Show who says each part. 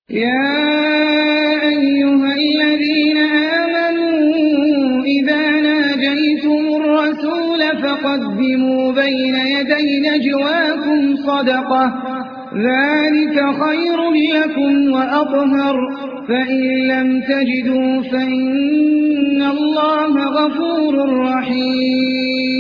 Speaker 1: يا أيها الذين آمنوا إذا ناجيتم الرسول فقدموا بين يدي نجواكم صدقة ذلك خير لكم وأطهر فإن لم تجدوا فإن الله غفور رحيم